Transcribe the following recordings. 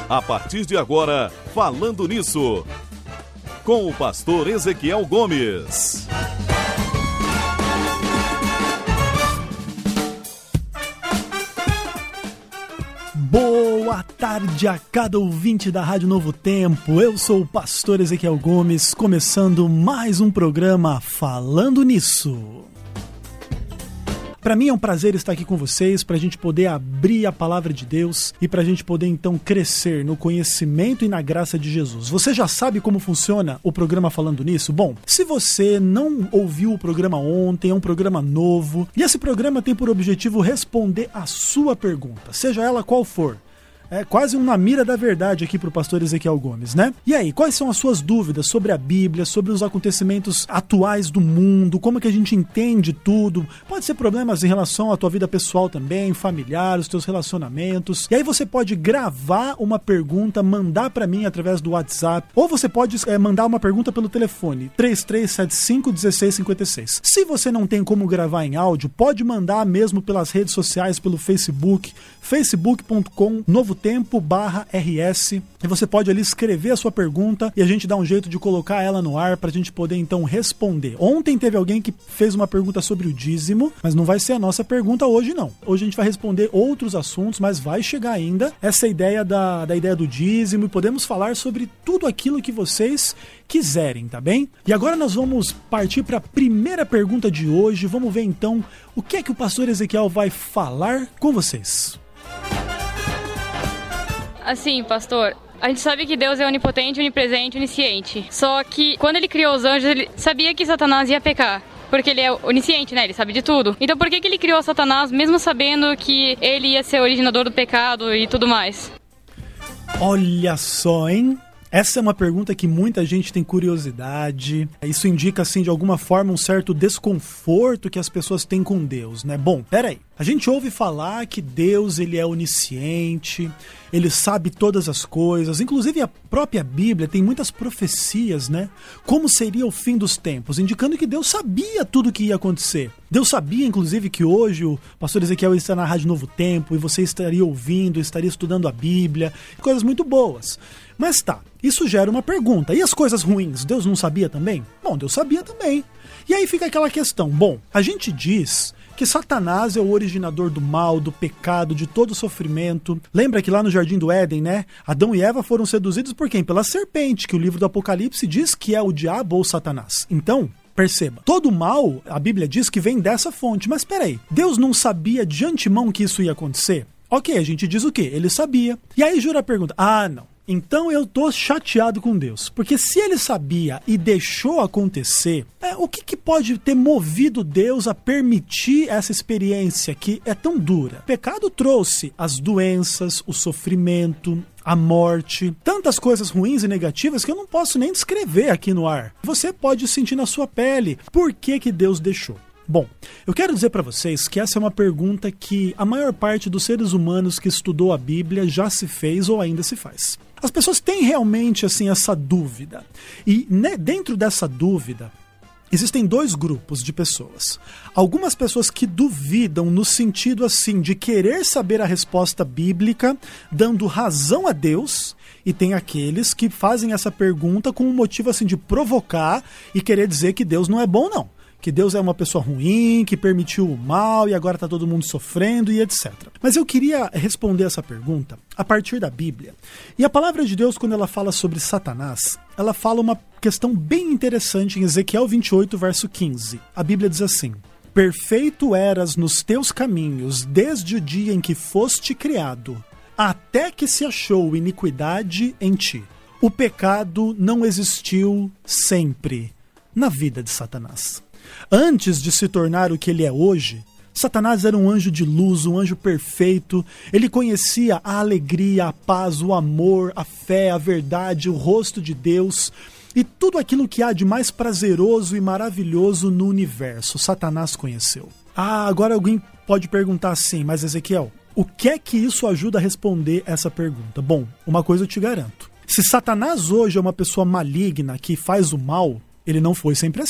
A partir de agora, Falando Nisso, com o pastor Ezequiel Gomes. Boa tarde a cada ouvinte da Rádio Novo Tempo. Eu sou o pastor Ezequiel Gomes, começando mais um programa Falando Nisso. Para mim é um prazer estar aqui com vocês, para a gente poder abrir a palavra de Deus e para a gente poder então crescer no conhecimento e na graça de Jesus. Você já sabe como funciona o programa Falando Nisso? Bom, se você não ouviu o programa ontem, é um programa novo e esse programa tem por objetivo responder a sua pergunta, seja ela qual for. É quase uma mira da verdade aqui pro pastor Ezequiel Gomes, né? E aí, quais são as suas dúvidas sobre a Bíblia, sobre os acontecimentos atuais do mundo, como é que a gente entende tudo? Pode ser problemas em relação à tua vida pessoal também, familiar, os teus relacionamentos. E aí você pode gravar uma pergunta, mandar pra mim através do WhatsApp, ou você pode mandar uma pergunta pelo telefone 3375-1656. Se você não tem como gravar em áudio, pode mandar mesmo pelas redes sociais, pelo Facebook, facebook.com/novotempo/RS, e você pode ali escrever a sua pergunta e a gente dá um jeito de colocar ela no ar pra gente poder então responder. Ontem teve alguém que fez uma pergunta sobre o dízimo, mas não vai ser a nossa pergunta hoje não. Hoje a gente vai responder outros assuntos, mas vai chegar ainda essa ideia da ideia do dízimo e podemos falar sobre tudo aquilo que vocês quiserem, tá bem? E agora nós vamos partir para a primeira pergunta de hoje. Vamos ver então o que é que o pastor Ezequiel vai falar com vocês. Assim, pastor, a gente sabe que Deus é onipotente, onipresente, onisciente. Só que quando ele criou os anjos, ele sabia que Satanás ia pecar. Porque ele é onisciente, né? Ele sabe de tudo. Então por que ele criou Satanás, mesmo sabendo que ele ia ser o originador do pecado e tudo mais? Olha só, hein? Essa é uma pergunta que muita gente tem curiosidade. Isso indica, assim, de alguma forma, um certo desconforto que as pessoas têm com Deus, né? Bom, peraí. A gente ouve falar que Deus, ele é onisciente, ele sabe todas as coisas. Inclusive, a própria Bíblia tem muitas profecias, né? Como seria o fim dos tempos, indicando que Deus sabia tudo o que ia acontecer. Deus sabia, inclusive, que hoje o pastor Ezequiel está na Rádio Novo Tempo e você estaria ouvindo, estaria estudando a Bíblia, coisas muito boas. Mas tá, isso gera uma pergunta. E as coisas ruins, Deus não sabia também? Bom, Deus sabia também. E aí fica aquela questão. Bom, a gente diz que Satanás é o originador do mal, do pecado, de todo o sofrimento. Lembra que lá no Jardim do Éden, né? Adão e Eva foram seduzidos por quem? Pela serpente, que o livro do Apocalipse diz que é o diabo ou Satanás. Então, perceba, todo mal, a Bíblia diz que vem dessa fonte. Mas peraí, Deus não sabia de antemão que isso ia acontecer? Ok, a gente diz o quê? Ele sabia. E aí Jura pergunta, não. Então eu tô chateado com Deus, porque se ele sabia e deixou acontecer, o que pode ter movido Deus a permitir essa experiência que é tão dura? O pecado trouxe as doenças, o sofrimento, a morte, tantas coisas ruins e negativas que eu não posso nem descrever aqui no ar. Você pode sentir na sua pele por que Deus deixou. Bom, eu quero dizer para vocês que essa é uma pergunta que a maior parte dos seres humanos que estudou a Bíblia já se fez ou ainda se faz. As pessoas têm realmente assim essa dúvida. E dentro dessa dúvida, existem dois grupos de pessoas. Algumas pessoas que duvidam no sentido assim de querer saber a resposta bíblica, dando razão a Deus. E tem aqueles que fazem essa pergunta com um motivo assim de provocar e querer dizer que Deus não é bom, não. Que Deus é uma pessoa ruim, que permitiu o mal e agora está todo mundo sofrendo e etc. Mas eu queria responder essa pergunta a partir da Bíblia. E a palavra de Deus, quando ela fala sobre Satanás, ela fala uma questão bem interessante em Ezequiel 28, verso 15. A Bíblia diz assim: perfeito eras nos teus caminhos desde o dia em que foste criado, até que se achou iniquidade em ti. O pecado não existiu sempre na vida de Satanás. Antes de se tornar o que ele é hoje, Satanás era um anjo de luz, um anjo perfeito. Ele conhecia a alegria, a paz, o amor, a fé, a verdade, o rosto de Deus e tudo aquilo que há de mais prazeroso e maravilhoso no universo. Satanás conheceu. Agora alguém pode perguntar assim, mas Ezequiel, o que é que isso ajuda a responder essa pergunta? Bom, uma coisa eu te garanto. Se Satanás hoje é uma pessoa maligna que faz o mal, ele não foi sempre assim.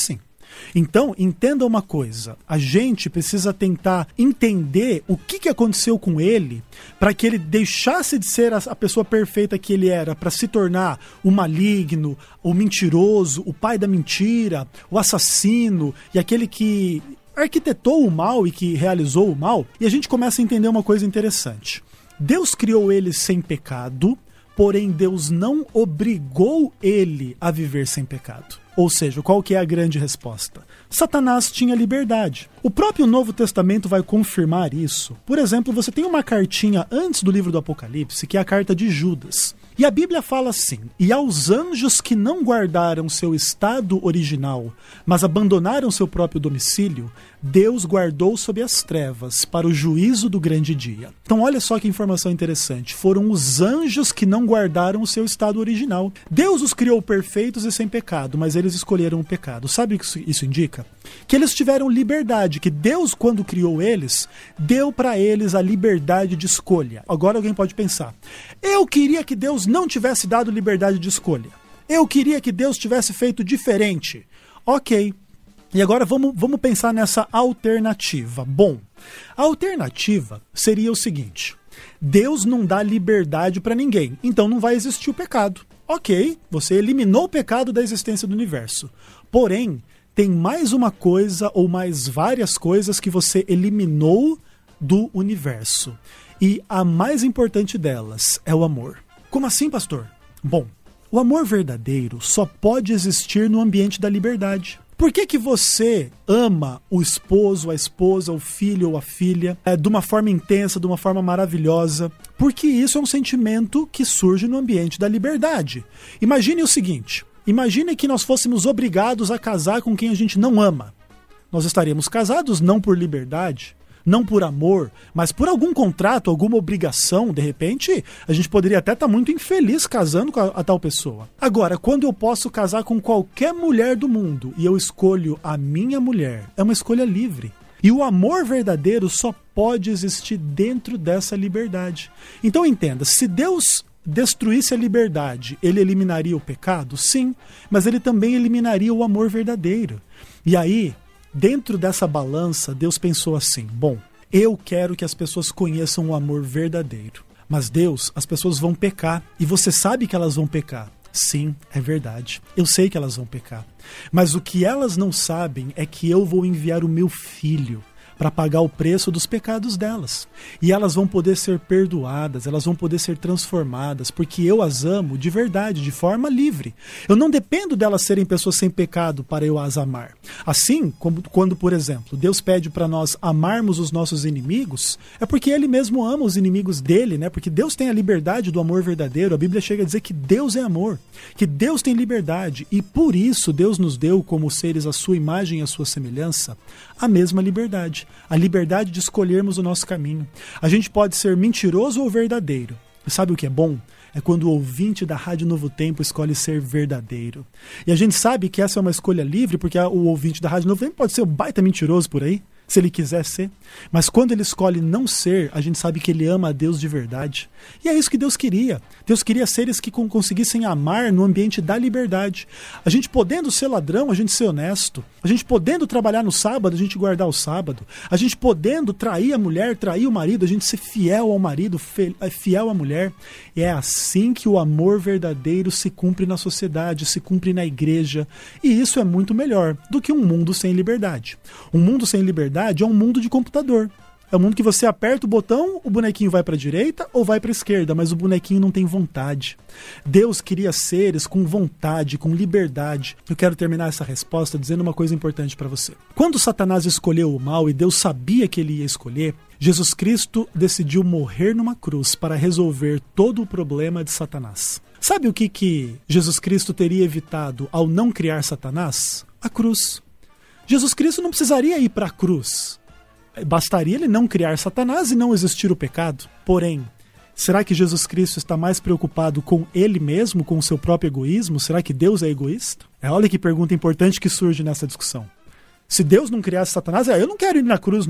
Então, entenda uma coisa, a gente precisa tentar entender o que aconteceu com ele para que ele deixasse de ser a pessoa perfeita que ele era, para se tornar o maligno, o mentiroso, o pai da mentira, o assassino e aquele que arquitetou o mal e que realizou o mal. E a gente começa a entender uma coisa interessante. Deus criou ele sem pecado, porém Deus não obrigou ele a viver sem pecado. Ou seja, qual que é a grande resposta? Satanás tinha liberdade. O próprio Novo Testamento vai confirmar isso. Por exemplo, você tem uma cartinha antes do livro do Apocalipse, que é a carta de Judas. E a Bíblia fala assim: e aos anjos que não guardaram seu estado original, mas abandonaram seu próprio domicílio, Deus guardou sob as trevas para o juízo do grande dia. Então olha só que informação interessante. Foram os anjos que não guardaram o seu estado original. Deus os criou perfeitos e sem pecado, mas eles escolheram o pecado. Sabe o que isso indica? Que eles tiveram liberdade, que Deus, quando criou eles, deu para eles a liberdade de escolha. Agora alguém pode pensar: eu queria que Deus não tivesse dado liberdade de escolha. Eu queria que Deus tivesse feito diferente. Ok. E agora vamos pensar nessa alternativa. Bom, a alternativa seria o seguinte: Deus não dá liberdade para ninguém, então não vai existir o pecado. Ok, você eliminou o pecado da existência do universo. Porém, tem mais uma coisa ou mais várias coisas que você eliminou do universo. E a mais importante delas é o amor. Como assim, pastor? Bom, o amor verdadeiro só pode existir no ambiente da liberdade. Por que você ama o esposo, a esposa, o filho ou a filha de uma forma intensa, de uma forma maravilhosa? Porque isso é um sentimento que surge no ambiente da liberdade. Imagine o seguinte: imagine que nós fôssemos obrigados a casar com quem a gente não ama. Nós estaríamos casados não por liberdade, não por amor, mas por algum contrato, alguma obrigação. De repente, a gente poderia até estar muito infeliz casando com a tal pessoa. Agora, quando eu posso casar com qualquer mulher do mundo e eu escolho a minha mulher, é uma escolha livre. E o amor verdadeiro só pode existir dentro dessa liberdade. Então entenda, se Deus destruísse a liberdade, ele eliminaria o pecado? Sim, mas ele também eliminaria o amor verdadeiro. E aí, dentro dessa balança, Deus pensou assim: bom, eu quero que as pessoas conheçam o amor verdadeiro. Mas Deus, as pessoas vão pecar. E você sabe que elas vão pecar. Sim, é verdade. Eu sei que elas vão pecar. Mas o que elas não sabem é que eu vou enviar o meu filho para pagar o preço dos pecados delas. E elas vão poder ser perdoadas, elas vão poder ser transformadas, porque eu as amo de verdade, de forma livre. Eu não dependo delas serem pessoas sem pecado para eu as amar. Assim, como quando, por exemplo, Deus pede para nós amarmos os nossos inimigos, é porque Ele mesmo ama os inimigos dele, né? Porque Deus tem a liberdade do amor verdadeiro. A Bíblia chega a dizer que Deus é amor, que Deus tem liberdade, e por isso Deus nos deu, como seres à sua imagem e à sua semelhança, a mesma liberdade. A liberdade de escolhermos o nosso caminho. A gente pode ser mentiroso ou verdadeiro. E sabe o que é bom? É quando o ouvinte da Rádio Novo Tempo escolhe ser verdadeiro. E a gente sabe que essa é uma escolha livre, porque o ouvinte da Rádio Novo Tempo pode ser um baita mentiroso por aí, se ele quiser ser. Mas quando ele escolhe não ser, a gente sabe que ele ama a Deus de verdade. E é isso que Deus queria. Deus queria seres que conseguissem amar no ambiente da liberdade. A gente podendo ser ladrão, a gente ser honesto. A gente podendo trabalhar no sábado, a gente guardar o sábado. A gente podendo trair a mulher, trair o marido, a gente ser fiel ao marido, fiel à mulher. E é assim que o amor verdadeiro se cumpre na sociedade, se cumpre na igreja. E isso é muito melhor do que um mundo sem liberdade. Um mundo sem liberdade é um mundo de computador. É um mundo que você aperta o botão, o bonequinho vai para a direita ou vai para a esquerda, mas o bonequinho não tem vontade. Deus queria seres com vontade, com liberdade. Eu quero terminar essa resposta dizendo uma coisa importante para você. Quando Satanás escolheu o mal e Deus sabia que ele ia escolher, Jesus Cristo decidiu morrer numa cruz para resolver todo o problema de Satanás. Sabe o que Jesus Cristo teria evitado ao não criar Satanás? A cruz. Jesus Cristo não precisaria ir para a cruz. Bastaria ele não criar Satanás e não existir o pecado. Porém, será que Jesus Cristo está mais preocupado com ele mesmo, com o seu próprio egoísmo? Será que Deus é egoísta? Olha que pergunta importante que surge nessa discussão. Se Deus não criasse Satanás, eu não quero ir na cruz, não.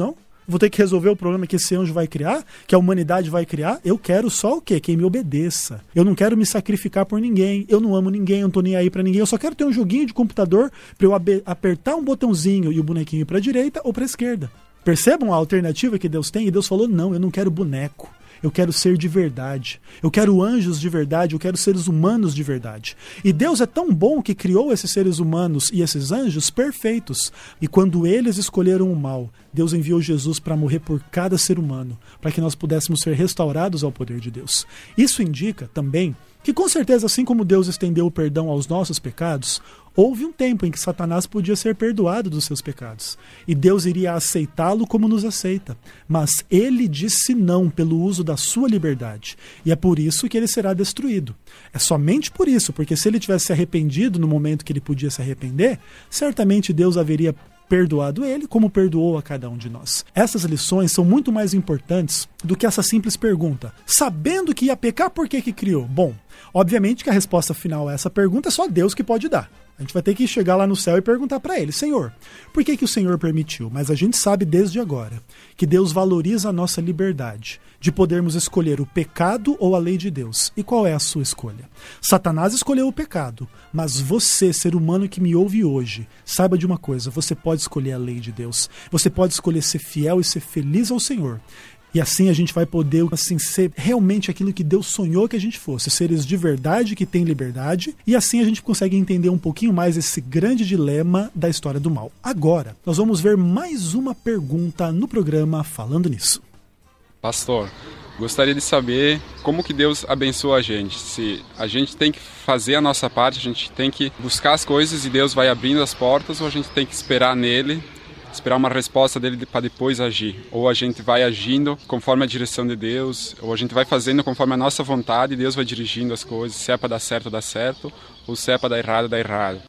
Vou ter que resolver o problema que esse anjo vai criar, que a humanidade vai criar. Eu quero só o quê? Quem me obedeça. Eu não quero me sacrificar por ninguém, eu não amo ninguém, eu não tô nem aí pra ninguém, eu só quero ter um joguinho de computador pra eu apertar um botãozinho e o bonequinho ir pra direita ou pra esquerda. Percebam a alternativa que Deus tem? E Deus falou, não, eu não quero boneco. Eu quero ser de verdade. Eu quero anjos de verdade. Eu quero seres humanos de verdade. E Deus é tão bom que criou esses seres humanos e esses anjos perfeitos. E quando eles escolheram o mal, Deus enviou Jesus para morrer por cada ser humano, para que nós pudéssemos ser restaurados ao poder de Deus. Isso indica também que, com certeza, assim como Deus estendeu o perdão aos nossos pecados, houve um tempo em que Satanás podia ser perdoado dos seus pecados. E Deus iria aceitá-lo como nos aceita. Mas ele disse não pelo uso da sua liberdade. E é por isso que ele será destruído. É somente por isso, porque se ele tivesse se arrependido no momento que ele podia se arrepender, certamente Deus haveria perdoado ele, como perdoou a cada um de nós. Essas lições são muito mais importantes do que essa simples pergunta. Sabendo que ia pecar, por que criou? Bom, obviamente que a resposta final a essa pergunta é só Deus que pode dar. A gente vai ter que chegar lá no céu e perguntar para ele, Senhor, por que o Senhor permitiu? Mas a gente sabe desde agora que Deus valoriza a nossa liberdade de podermos escolher o pecado ou a lei de Deus. E qual é a sua escolha? Satanás escolheu o pecado, mas você, ser humano que me ouve hoje, saiba de uma coisa, você pode escolher a lei de Deus. Você pode escolher ser fiel e ser feliz ao Senhor. E assim a gente vai poder ser realmente aquilo que Deus sonhou que a gente fosse, seres de verdade que têm liberdade, e assim a gente consegue entender um pouquinho mais esse grande dilema da história do mal. Agora, nós vamos ver mais uma pergunta no programa Falando Nisso. Pastor, gostaria de saber como que Deus abençoa a gente. Se a gente tem que fazer a nossa parte, a gente tem que buscar as coisas e Deus vai abrindo as portas, ou a gente tem que esperar nele, esperar uma resposta dele para depois agir. Ou a gente vai agindo conforme a direção de Deus, ou a gente vai fazendo conforme a nossa vontade e Deus vai dirigindo as coisas. Se é para dar certo, dá certo, ou se é para dar errado, dá errado.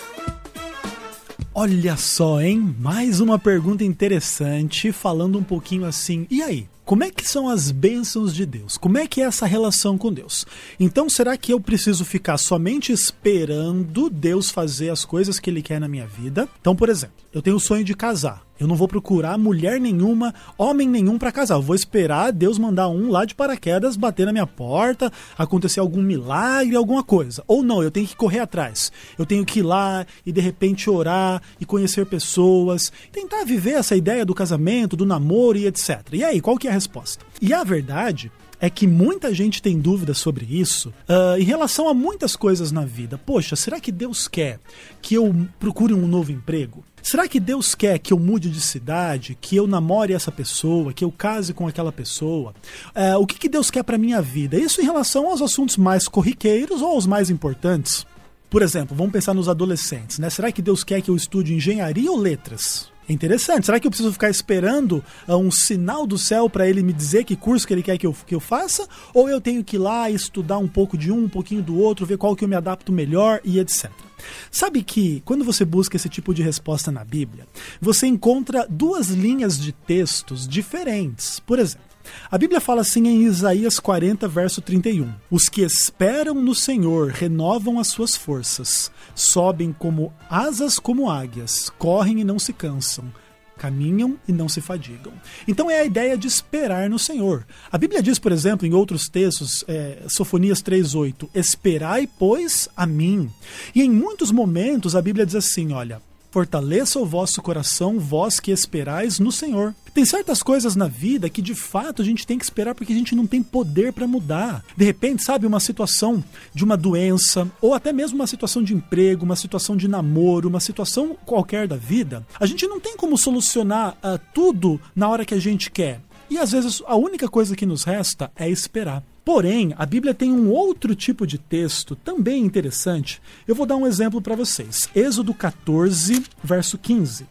Olha só, hein? Mais uma pergunta interessante, falando um pouquinho assim, e aí? Como é que são as bênçãos de Deus? Como é que é essa relação com Deus? Então, será que eu preciso ficar somente esperando Deus fazer as coisas que Ele quer na minha vida? Então, por exemplo, eu tenho o sonho de casar. Eu não vou procurar mulher nenhuma, homem nenhum para casar. Eu vou esperar Deus mandar um lá de paraquedas bater na minha porta, acontecer algum milagre, alguma coisa. Ou não, eu tenho que correr atrás. Eu tenho que ir lá e de repente orar e conhecer pessoas. Tentar viver essa ideia do casamento, do namoro e etc. E aí, qual que é a resposta? E a verdade é que muita gente tem dúvidas sobre isso em relação a muitas coisas na vida. Poxa, será que Deus quer que eu procure um novo emprego? Será que Deus quer que eu mude de cidade, que eu namore essa pessoa, que eu case com aquela pessoa? O que Deus quer para minha vida? Isso em relação aos assuntos mais corriqueiros ou aos mais importantes? Por exemplo, vamos pensar nos adolescentes, né? Será que Deus quer que eu estude engenharia ou letras? É interessante. Será que eu preciso ficar esperando um sinal do céu para ele me dizer que curso que ele quer que eu faça? Ou eu tenho que ir lá e estudar um pouco de um pouquinho do outro, ver qual que eu me adapto melhor e etc. Sabe que quando você busca esse tipo de resposta na Bíblia, você encontra duas linhas de textos diferentes. Por exemplo, a Bíblia fala assim em Isaías 40, verso 31. Os que esperam no Senhor renovam as suas forças, sobem como asas como águias, correm e não se cansam, caminham e não se fadigam. Então é a ideia de esperar no Senhor. A Bíblia diz, por exemplo, em outros textos, Sofonias 3:8, esperai, pois, a mim. E em muitos momentos a Bíblia diz assim, olha, fortaleça o vosso coração, vós que esperais no Senhor. Tem certas coisas na vida que de fato a gente tem que esperar porque a gente não tem poder para mudar. De repente, sabe, uma situação de uma doença, ou até mesmo uma situação de emprego, uma situação de namoro, uma situação qualquer da vida, a gente não tem como solucionar tudo na hora que a gente quer. E às vezes a única coisa que nos resta é esperar. Porém, a Bíblia tem um outro tipo de texto também interessante. Eu vou dar um exemplo para vocês. Êxodo 14, verso 15.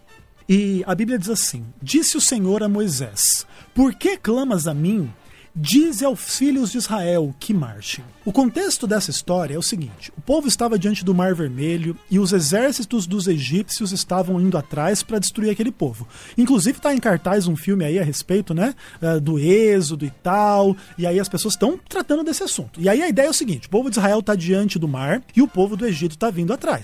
E a Bíblia diz assim, disse o Senhor a Moisés, por que clamas a mim? Dize aos filhos de Israel que marchem. O contexto dessa história é o seguinte, o povo estava diante do Mar Vermelho e os exércitos dos egípcios estavam indo atrás para destruir aquele povo. Inclusive está em cartaz um filme aí a respeito, né, do Êxodo e tal, e aí as pessoas estão tratando desse assunto. E aí a ideia é o seguinte, o povo de Israel está diante do mar e o povo do Egito está vindo atrás.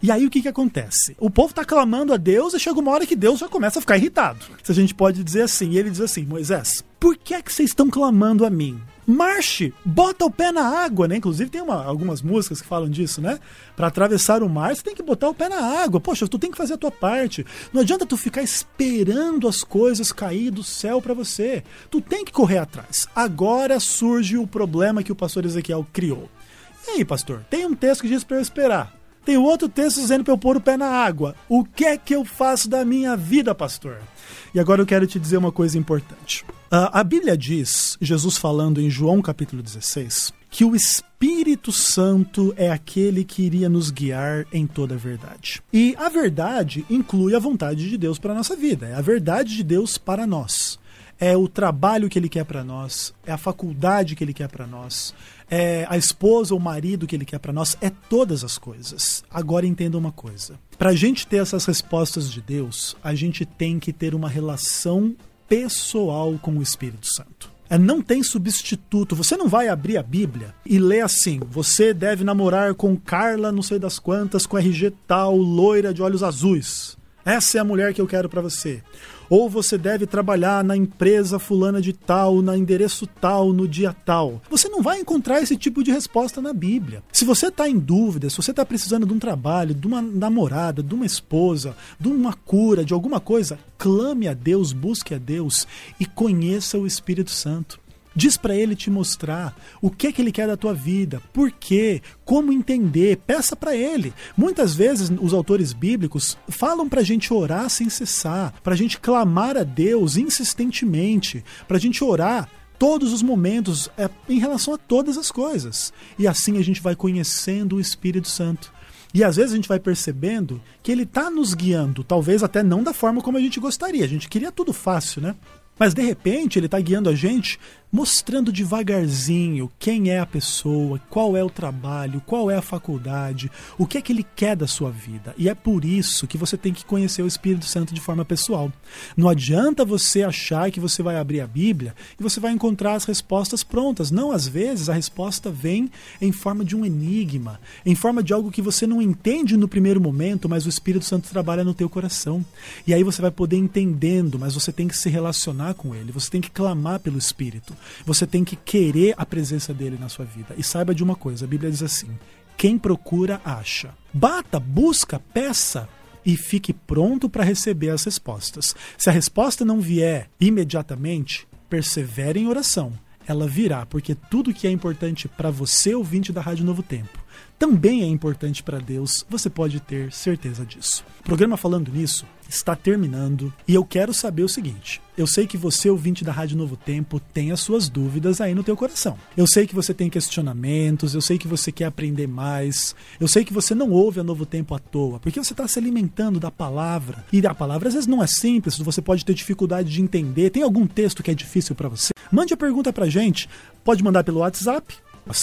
E aí o que acontece? O povo está clamando a Deus e chega uma hora que Deus já começa a ficar irritado. Se a gente pode dizer assim. E ele diz assim: Moisés, por que vocês estão clamando a mim? Marche, bota o pé na água, né? Inclusive tem algumas músicas que falam disso, né? Para atravessar o mar, você tem que botar o pé na água. Poxa, tu tem que fazer a tua parte. Não adianta tu ficar esperando as coisas cair do céu para você. Tu tem que correr atrás. Agora surge o problema que o pastor Ezequiel criou. E aí, pastor? Tem um texto que diz para eu esperar. Tem outro texto dizendo para eu pôr o pé na água. O que é que eu faço da minha vida, pastor? E agora eu quero te dizer uma coisa importante. A Bíblia diz, Jesus falando em João capítulo 16, que o Espírito Santo é aquele que iria nos guiar em toda a verdade. E a verdade inclui a vontade de Deus para a nossa vida. É a verdade de Deus para nós. É o trabalho que Ele quer para nós. É a faculdade que Ele quer para nós. É a esposa ou o marido que Ele quer para nós. É todas as coisas. Agora entenda uma coisa. Para a gente ter essas respostas de Deus, a gente tem que ter uma relação pessoal com o Espírito Santo. Não tem substituto. Você não vai abrir a Bíblia e ler assim: você deve namorar com Carla não sei das quantas, com RG tal, loira de olhos azuis. Essa é a mulher que eu quero para você. Ou você deve trabalhar na empresa fulana de tal, no endereço tal, no dia tal. Você não vai encontrar esse tipo de resposta na Bíblia. Se você está em dúvida, se você está precisando de um trabalho, de uma namorada, de uma esposa, de uma cura, de alguma coisa, clame a Deus, busque a Deus e conheça o Espírito Santo. Diz para Ele te mostrar o que Ele quer da tua vida, por quê, como entender, peça para Ele. Muitas vezes os autores bíblicos falam para a gente orar sem cessar, para a gente clamar a Deus insistentemente, para a gente orar todos os momentos em relação a todas as coisas. E assim a gente vai conhecendo o Espírito Santo. E às vezes a gente vai percebendo que Ele está nos guiando, talvez até não da forma como a gente gostaria. A gente queria tudo fácil, né? Mas de repente Ele está guiando a gente, mostrando devagarzinho quem é a pessoa, qual é o trabalho, qual é a faculdade, o que é que Ele quer da sua vida. E é por isso que você tem que conhecer o Espírito Santo de forma pessoal. Não adianta você achar que você vai abrir a Bíblia e você vai encontrar as respostas prontas. Não, às vezes a resposta vem em forma de um enigma, em forma de algo que você não entende no primeiro momento, mas o Espírito Santo trabalha no teu coração. E aí você vai poder entendendo, mas você tem que se relacionar com Ele, você tem que clamar pelo Espírito. Você tem que querer a presença dele na sua vida. E saiba de uma coisa, a Bíblia diz assim: quem procura, acha. Bata, busca, peça e fique pronto para receber as respostas. Se a resposta não vier imediatamente, persevere em oração. Ela virá, porque tudo que é importante para você, ouvinte da Rádio Novo Tempo, também é importante para Deus, você pode ter certeza disso. O programa Falando Nisso está terminando e eu quero saber o seguinte: eu sei que você, ouvinte da Rádio Novo Tempo, tem as suas dúvidas aí no teu coração. Eu sei que você tem questionamentos, eu sei que você quer aprender mais, eu sei que você não ouve a Novo Tempo à toa, porque você está se alimentando da palavra. E a palavra às vezes não é simples, você pode ter dificuldade de entender. Tem algum texto que é difícil para você? Mande a pergunta pra gente, pode mandar pelo WhatsApp,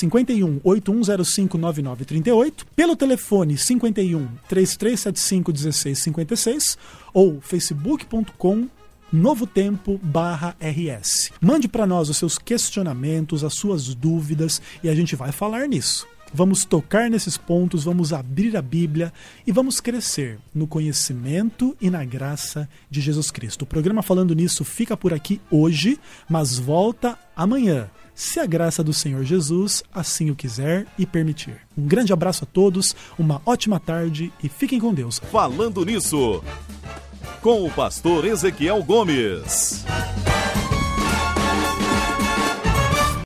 51 8105 9938, pelo telefone 51 3375 1656 ou facebook.com Novo Tempo /RS. Mande para nós os seus questionamentos, as suas dúvidas e a gente vai falar nisso. Vamos tocar nesses pontos, vamos abrir a Bíblia e vamos crescer no conhecimento e na graça de Jesus Cristo. O programa Falando Nisso fica por aqui hoje, mas volta amanhã, se a graça do Senhor Jesus assim o quiser e permitir. Um grande abraço a todos, uma ótima tarde e fiquem com Deus. Falando Nisso, com o pastor Ezequiel Gomes.